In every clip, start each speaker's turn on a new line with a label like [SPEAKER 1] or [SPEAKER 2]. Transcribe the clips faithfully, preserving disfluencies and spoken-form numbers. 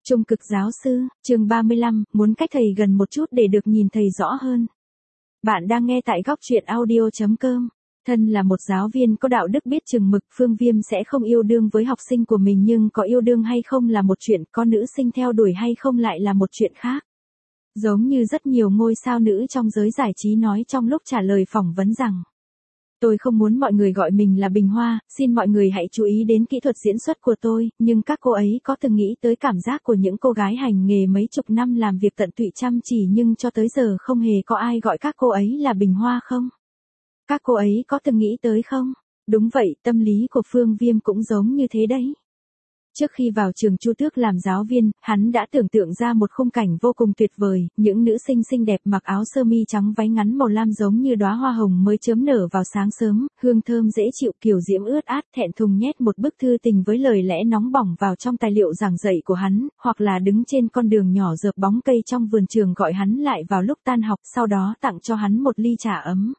[SPEAKER 1] Trung cực giáo sư, chương ba mươi lăm, muốn cách thầy gần một chút để được nhìn thầy rõ hơn. Bạn đang nghe tại góc truyện audio chấm com. Thân là một giáo viên có đạo đức biết chừng mực, Phương Viêm sẽ không yêu đương với học sinh của mình, nhưng có yêu đương hay không là một chuyện, có nữ sinh theo đuổi hay không lại là một chuyện khác. Giống như rất nhiều ngôi sao nữ trong giới giải trí nói trong lúc trả lời phỏng vấn rằng: tôi không muốn mọi người gọi mình là Bình Hoa, xin mọi người hãy chú ý đến kỹ thuật diễn xuất của tôi, nhưng các cô ấy có từng nghĩ tới cảm giác của những cô gái hành nghề mấy chục năm làm việc tận tụy chăm chỉ nhưng cho tới giờ không hề có ai gọi các cô ấy là Bình Hoa không? Các cô ấy có từng nghĩ tới không? Đúng vậy, tâm lý của Phương Viêm cũng giống như thế đấy. Trước khi vào trường Chu Tước làm giáo viên, hắn đã tưởng tượng ra một khung cảnh vô cùng tuyệt vời, những nữ sinh xinh đẹp mặc áo sơ mi trắng váy ngắn màu lam giống như đóa hoa hồng mới chớm nở vào sáng sớm, hương thơm dễ chịu, kiều diễm ướt át, thẹn thùng nhét một bức thư tình với lời lẽ nóng bỏng vào trong tài liệu giảng dạy của hắn, hoặc là đứng trên con đường nhỏ dợp bóng cây trong vườn trường gọi hắn lại vào lúc tan học, sau đó tặng cho hắn một ly trà ấm.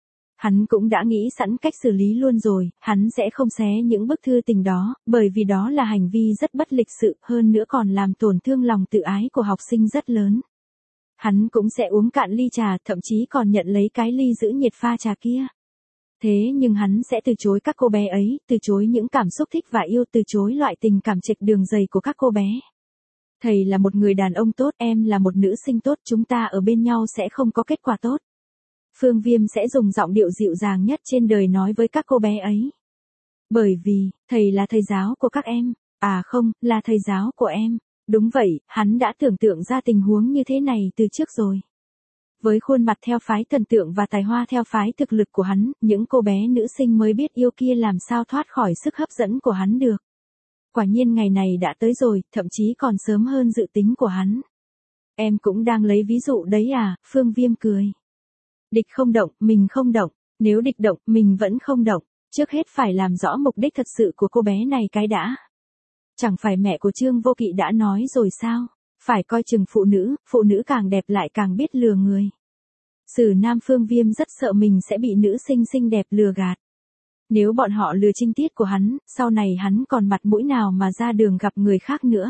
[SPEAKER 1] Hắn cũng đã nghĩ sẵn cách xử lý luôn rồi, hắn sẽ không xé những bức thư tình đó, bởi vì đó là hành vi rất bất lịch sự, hơn nữa còn làm tổn thương lòng tự ái của học sinh rất lớn. Hắn cũng sẽ uống cạn ly trà, thậm chí còn nhận lấy cái ly giữ nhiệt pha trà kia. Thế nhưng hắn sẽ từ chối các cô bé ấy, từ chối những cảm xúc thích và yêu, từ chối loại tình cảm chệch đường dày của các cô bé. Thầy là một người đàn ông tốt, em là một nữ sinh tốt, chúng ta ở bên nhau sẽ không có kết quả tốt. Phương Viêm sẽ dùng giọng điệu dịu dàng nhất trên đời nói với các cô bé ấy. Bởi vì, thầy là thầy giáo của các em. À không, là thầy giáo của em. Đúng vậy, hắn đã tưởng tượng ra tình huống như thế này từ trước rồi. Với khuôn mặt theo phái thần tượng và tài hoa theo phái thực lực của hắn, những cô bé nữ sinh mới biết yêu kia làm sao thoát khỏi sức hấp dẫn của hắn được. Quả nhiên ngày này đã tới rồi, thậm chí còn sớm hơn dự tính của hắn. Em cũng đang lấy ví dụ đấy à, Phương Viêm cười. Địch không động, mình không động, nếu địch động, mình vẫn không động, trước hết phải làm rõ mục đích thật sự của cô bé này cái đã. Chẳng phải mẹ của Trương Vô Kỵ đã nói rồi sao, phải coi chừng phụ nữ, phụ nữ càng đẹp lại càng biết lừa người. Sử Nam Phương Viêm rất sợ mình sẽ bị nữ sinh xinh đẹp lừa gạt. Nếu bọn họ lừa trinh tiết của hắn, sau này hắn còn mặt mũi nào mà ra đường gặp người khác nữa.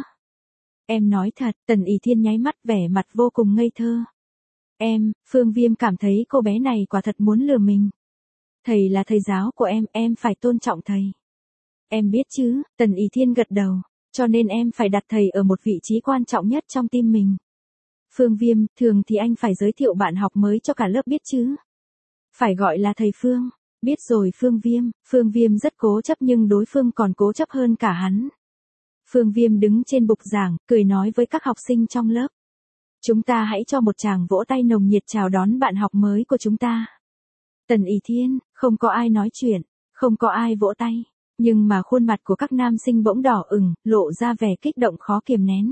[SPEAKER 1] Em nói thật, Tần Ỷ Thiên nháy mắt vẻ mặt vô cùng ngây thơ. Em, Phương Viêm cảm thấy cô bé này quả thật muốn lừa mình. Thầy là thầy giáo của em, em phải tôn trọng thầy. Em biết chứ, Tần Ỷ Thiên gật đầu, cho nên em phải đặt thầy ở một vị trí quan trọng nhất trong tim mình. Phương Viêm, thường thì anh phải giới thiệu bạn học mới cho cả lớp biết chứ. Phải gọi là thầy Phương. Biết rồi Phương Viêm, Phương Viêm rất cố chấp nhưng đối phương còn cố chấp hơn cả hắn. Phương Viêm đứng trên bục giảng, cười nói với các học sinh trong lớp. Chúng ta hãy cho một tràng vỗ tay nồng nhiệt chào đón bạn học mới của chúng ta. Tần Ỷ Thiên, không có ai nói chuyện, không có ai vỗ tay, nhưng mà khuôn mặt của các nam sinh bỗng đỏ ửng, lộ ra vẻ kích động khó kiềm nén.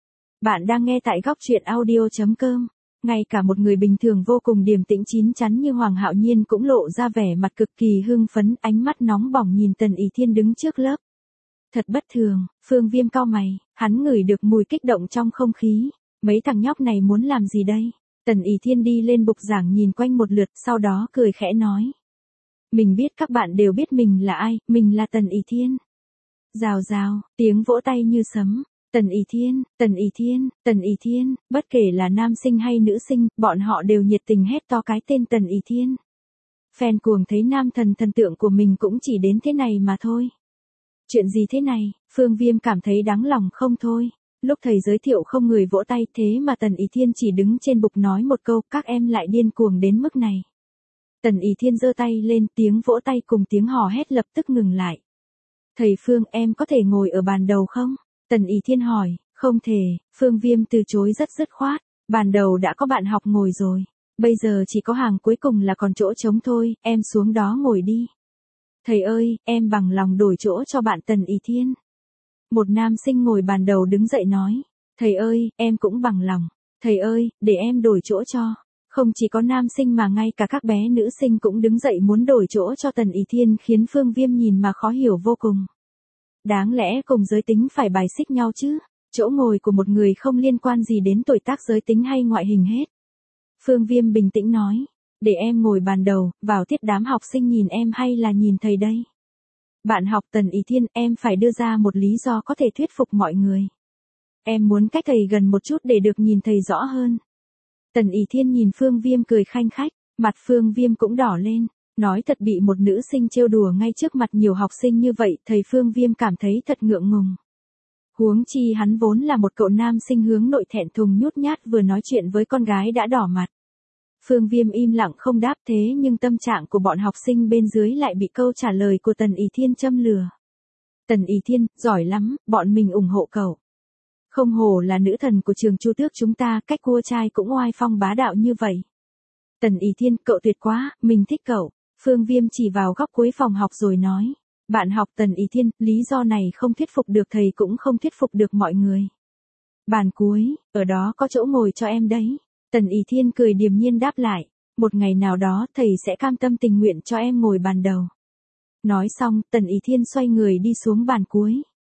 [SPEAKER 1] Bạn đang nghe tại góc truyện audio chấm com. Ngay cả một người bình thường vô cùng điềm tĩnh chín chắn như Hoàng Hạo Nhiên cũng lộ ra vẻ mặt cực kỳ hưng phấn, ánh mắt nóng bỏng nhìn Tần Ỷ Thiên đứng trước lớp. Thật bất thường, Phương Viêm cau mày, hắn ngửi được mùi kích động trong không khí. Mấy thằng nhóc này muốn làm gì đây? Tần Ỷ Thiên đi lên bục giảng nhìn quanh một lượt, sau đó cười khẽ nói. Mình biết các bạn đều biết mình là ai, mình là Tần Ỷ Thiên. Rào rào, tiếng vỗ tay như sấm. Tần Ỷ Thiên, Tần Ỷ Thiên, Tần Ỷ Thiên, bất kể là nam sinh hay nữ sinh, bọn họ đều nhiệt tình hét to cái tên Tần Ỷ Thiên. Fan cuồng thấy nam thần thần tượng của mình cũng chỉ đến thế này mà thôi. Chuyện gì thế này, Phương Viêm cảm thấy đáng lòng không thôi. Lúc thầy giới thiệu không người vỗ tay, thế mà Tần Ỷ Thiên chỉ đứng trên bục nói một câu, các em lại điên cuồng đến mức này. Tần Ỷ Thiên giơ tay lên, tiếng vỗ tay cùng tiếng hò hét lập tức ngừng lại. Thầy Phương, em có thể ngồi ở bàn đầu không? Tần Ỷ Thiên hỏi. Không thể, Phương Viêm từ chối rất dứt khoát, bàn đầu đã có bạn học ngồi rồi, bây giờ chỉ có hàng cuối cùng là còn chỗ trống thôi, em xuống đó ngồi đi. Thầy ơi, em bằng lòng đổi chỗ cho bạn Tần Ỷ Thiên. Một nam sinh ngồi bàn đầu đứng dậy nói, thầy ơi, em cũng bằng lòng, thầy ơi, để em đổi chỗ cho. Không chỉ có nam sinh mà ngay cả các bé nữ sinh cũng đứng dậy muốn đổi chỗ cho Tần Ỷ Thiên, khiến Phương Viêm nhìn mà khó hiểu vô cùng. Đáng lẽ cùng giới tính phải bài xích nhau chứ, chỗ ngồi của một người không liên quan gì đến tuổi tác, giới tính hay ngoại hình hết. Phương Viêm bình tĩnh nói, để em ngồi bàn đầu, vào tiết đám học sinh nhìn em hay là nhìn thầy đây? Bạn học Tần Ỷ Thiên, em phải đưa ra một lý do có thể thuyết phục mọi người. Em muốn cách thầy gần một chút để được nhìn thầy rõ hơn. Tần Ỷ Thiên nhìn Phương Viêm cười khanh khách, mặt Phương Viêm cũng đỏ lên, nói thật bị một nữ sinh trêu đùa ngay trước mặt nhiều học sinh như vậy, thầy Phương Viêm cảm thấy thật ngượng ngùng. Huống chi hắn vốn là một cậu nam sinh hướng nội thẹn thùng nhút nhát vừa nói chuyện với con gái đã đỏ mặt. Phương Viêm im lặng không đáp thế nhưng tâm trạng của bọn học sinh bên dưới lại bị câu trả lời của Tần Ỷ Thiên châm lừa. Tần Ỷ Thiên, giỏi lắm, bọn mình ủng hộ cậu. Không hổ là nữ thần của trường Chu Tước chúng ta, cách cua trai cũng oai phong bá đạo như vậy. Tần Ỷ Thiên, cậu tuyệt quá, mình thích cậu. Phương Viêm chỉ vào góc cuối phòng học rồi nói. Bạn học Tần Ỷ Thiên, lý do này không thuyết phục được thầy cũng không thuyết phục được mọi người. Bàn cuối, ở đó có chỗ ngồi cho em đấy. Tần Ỷ Thiên cười điềm nhiên đáp lại. Một ngày nào đó thầy sẽ cam tâm tình nguyện cho em ngồi bàn đầu. Nói xong, Tần Ỷ Thiên xoay người đi xuống bàn cuối.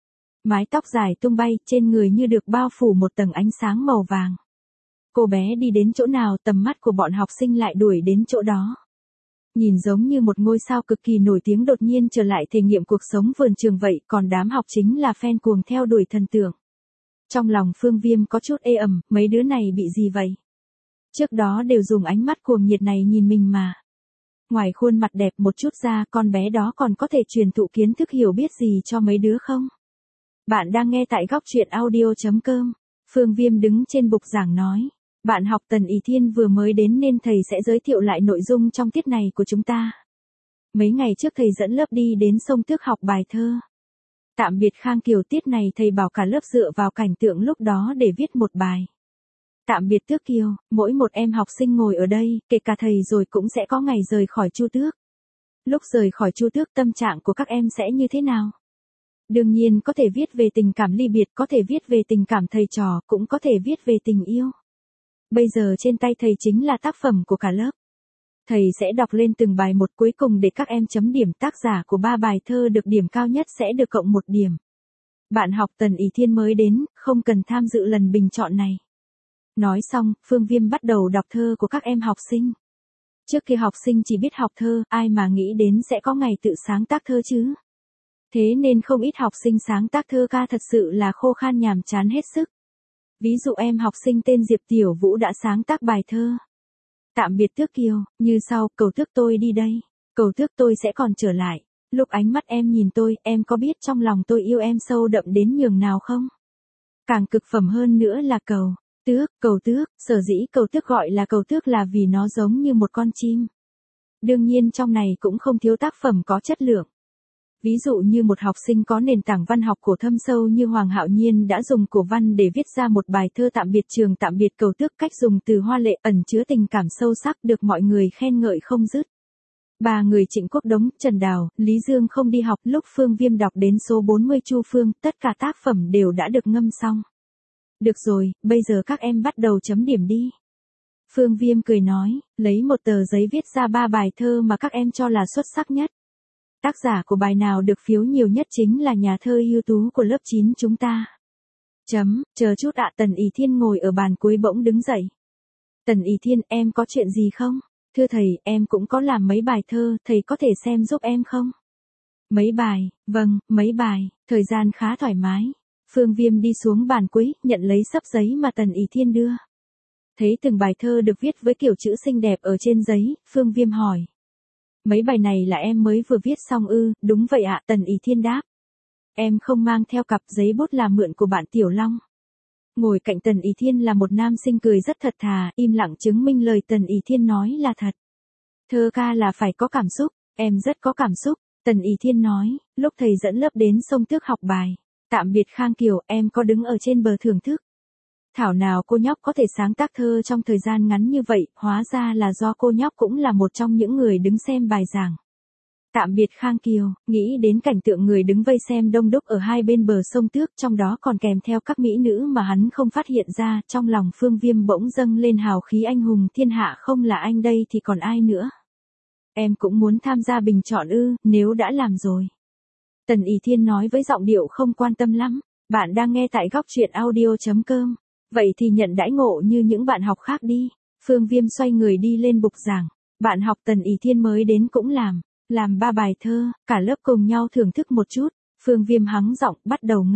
[SPEAKER 1] Mái tóc dài tung bay, trên người như được bao phủ một tầng ánh sáng màu vàng. Cô bé đi đến chỗ nào tầm mắt của bọn học sinh lại đuổi đến chỗ đó. Nhìn giống như một ngôi sao cực kỳ nổi tiếng đột nhiên trở lại thể nghiệm cuộc sống vườn trường vậy, còn đám học chính là fan cuồng theo đuổi thần tượng. Trong lòng Phương Viêm có chút ê ẩm, mấy đứa này bị gì vậy? Trước đó đều dùng ánh mắt cuồng nhiệt này nhìn mình mà. Ngoài khuôn mặt đẹp một chút ra, con bé đó còn có thể truyền thụ kiến thức hiểu biết gì cho mấy đứa không? Bạn đang nghe tại góc truyện audio chấm com. Phương Viêm đứng trên bục giảng nói. Bạn học Tần Ỷ Thiên vừa mới đến nên thầy sẽ giới thiệu lại nội dung trong tiết này của chúng ta. Mấy ngày trước thầy dẫn lớp đi đến sông Tước học bài thơ. Tạm biệt Khang Kiều, tiết này thầy bảo cả lớp dựa vào cảnh tượng lúc đó để viết một bài. Tạm biệt Tước Kiều, mỗi một em học sinh ngồi ở đây, kể cả thầy rồi cũng sẽ có ngày rời khỏi Chu Tước. Lúc rời khỏi Chu Tước tâm trạng của các em sẽ như thế nào? Đương nhiên có thể viết về tình cảm ly biệt, có thể viết về tình cảm thầy trò, cũng có thể viết về tình yêu. Bây giờ trên tay thầy chính là tác phẩm của cả lớp. Thầy sẽ đọc lên từng bài một, cuối cùng để các em chấm điểm, tác giả của ba bài thơ được điểm cao nhất sẽ được cộng một điểm. Bạn học Tần Ỷ Thiên mới đến, không cần tham dự lần bình chọn này. Nói xong, Phương Viêm bắt đầu đọc thơ của các em học sinh. Trước kia học sinh chỉ biết học thơ, ai mà nghĩ đến sẽ có ngày tự sáng tác thơ chứ. Thế nên không ít học sinh sáng tác thơ ca thật sự là khô khan nhàm chán hết sức. Ví dụ em học sinh tên Diệp Tiểu Vũ đã sáng tác bài thơ. Tạm biệt Tước Kiều, như sau, cầu tước tôi đi đây, cầu tước tôi sẽ còn trở lại. Lúc ánh mắt em nhìn tôi, em có biết trong lòng tôi yêu em sâu đậm đến nhường nào không? Càng cực phẩm hơn nữa là cầu tước, cầu tước, sở dĩ cầu tước gọi là cầu tước là vì nó giống như một con chim. Đương nhiên trong này cũng không thiếu tác phẩm có chất lượng. Ví dụ như một học sinh có nền tảng văn học cổ thâm sâu như Hoàng Hạo Nhiên đã dùng cổ văn để viết ra một bài thơ tạm biệt trường, tạm biệt cầu tước, cách dùng từ hoa lệ ẩn chứa tình cảm sâu sắc được mọi người khen ngợi không dứt. Ba người Trịnh Quốc Đống, Trần Đào, Lý Dương không đi học, lúc Phương Viêm đọc đến số bốn mươi Chu Phương, tất cả tác phẩm đều đã được ngâm xong. Được rồi, bây giờ các em bắt đầu chấm điểm đi. Phương Viêm cười nói, lấy một tờ giấy viết ra ba bài thơ mà các em cho là xuất sắc nhất. Tác giả của bài nào được phiếu nhiều nhất chính là nhà thơ ưu tú của lớp chín chúng ta. Chấm, chờ chút ạ. Tần Ỷ Thiên ngồi ở bàn cuối bỗng đứng dậy. Tần Ỷ Thiên, em có chuyện gì không? Thưa thầy, em cũng có làm mấy bài thơ, thầy có thể xem giúp em không? Mấy bài, vâng, mấy bài, thời gian khá thoải mái. Phương Viêm đi xuống bàn cuối, nhận lấy xấp giấy mà Tần Ỷ Thiên đưa. Thấy từng bài thơ được viết với kiểu chữ xinh đẹp ở trên giấy, Phương Viêm hỏi. Mấy bài này là em mới vừa viết xong ư? Đúng vậy ạ, Tần Ỷ Thiên đáp. Em không mang theo cặp giấy bút là mượn của bạn Tiểu Long. Ngồi cạnh Tần Ỷ Thiên là một nam sinh cười rất thật thà, im lặng chứng minh lời Tần Ỷ Thiên nói là thật. Thơ ca là phải có cảm xúc, em rất có cảm xúc. Tần Ỷ Thiên nói, lúc thầy dẫn lớp đến sông Tước học bài, tạm biệt Khang Kiều, em có đứng ở trên bờ thưởng thức. Thảo nào cô nhóc có thể sáng tác thơ trong thời gian ngắn như vậy, hóa ra là do cô nhóc cũng là một trong những người đứng xem bài giảng. Tạm biệt Khang Kiều, nghĩ đến cảnh tượng người đứng vây xem đông đúc ở hai bên bờ sông Tước, trong đó còn kèm theo các mỹ nữ mà hắn không phát hiện ra, trong lòng Phương Viêm bỗng dâng lên hào khí anh hùng thiên hạ, không là anh đây thì còn ai nữa. Em cũng muốn tham gia bình chọn ư? Nếu đã làm rồi. Tần Ỷ Thiên nói với giọng điệu không quan tâm lắm. Bạn đang nghe tại góc truyện audio chấm com. Vậy thì nhận đãi ngộ như những bạn học khác đi. Phương Viêm xoay người đi lên bục giảng. Bạn học Tần Ỷ Thiên mới đến cũng làm. Làm ba bài thơ, cả lớp cùng nhau thưởng thức một chút. Phương Viêm hắng giọng bắt đầu ngâm.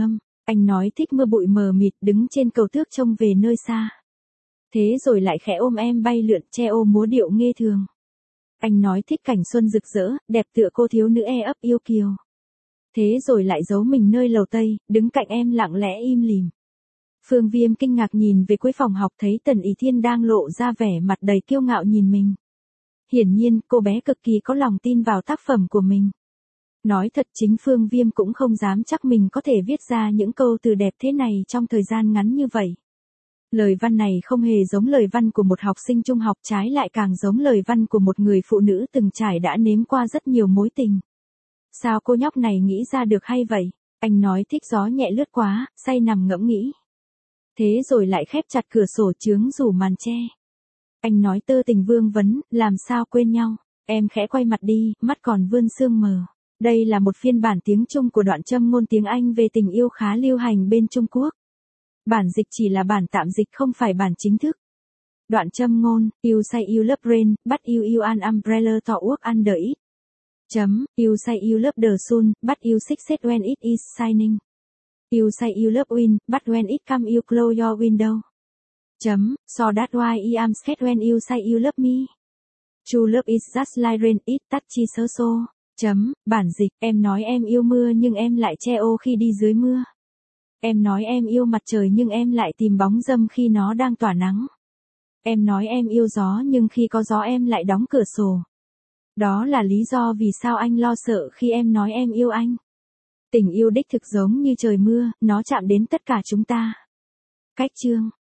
[SPEAKER 1] Anh nói thích mưa bụi mờ mịt đứng trên cầu tước trông về nơi xa. Thế rồi lại khẽ ôm em bay lượn che ô múa điệu nghê thường. Anh nói thích cảnh xuân rực rỡ, đẹp tựa cô thiếu nữ e ấp yêu kiều. Thế rồi lại giấu mình nơi lầu tây, đứng cạnh em lặng lẽ im lìm. Phương Viêm kinh ngạc nhìn về cuối phòng học thấy Tần Ý Thiên đang lộ ra vẻ mặt đầy kiêu ngạo nhìn mình. Hiển nhiên, cô bé cực kỳ có lòng tin vào tác phẩm của mình. Nói thật chính Phương Viêm cũng không dám chắc mình có thể viết ra những câu từ đẹp thế này trong thời gian ngắn như vậy. Lời văn này không hề giống lời văn của một học sinh trung học, trái lại càng giống lời văn của một người phụ nữ từng trải đã nếm qua rất nhiều mối tình. Sao cô nhóc này nghĩ ra được hay vậy? Anh nói thích gió nhẹ lướt quá, say nằm ngẫm nghĩ. Thế rồi lại khép chặt cửa sổ chướng rủ màn che. Anh nói tơ tình vương vấn, làm sao quên nhau. Em khẽ quay mặt đi, mắt còn vươn sương mờ. Đây là một phiên bản tiếng Trung của đoạn châm ngôn tiếng Anh về tình yêu khá lưu hành bên Trung Quốc. Bản dịch chỉ là bản tạm dịch không phải bản chính thức. Đoạn châm ngôn, you say you love rain, but you use an umbrella to work under it. Chấm, you say you love the sun, but you succeed when it is shining. You say you love wind, but when it comes you close your window. Chấm, so that's why I am scared when you say you love me. True love is just like rain, it touches her soul. Chấm, bản dịch, em nói em yêu mưa nhưng em lại che ô khi đi dưới mưa. Em nói em yêu mặt trời nhưng em lại tìm bóng râm khi nó đang tỏa nắng. Em nói em yêu gió nhưng khi có gió em lại đóng cửa sổ. Đó là lý do vì sao anh lo sợ khi em nói em yêu anh. Tình yêu đích thực giống như trời mưa, nó chạm đến tất cả chúng ta. Cách chương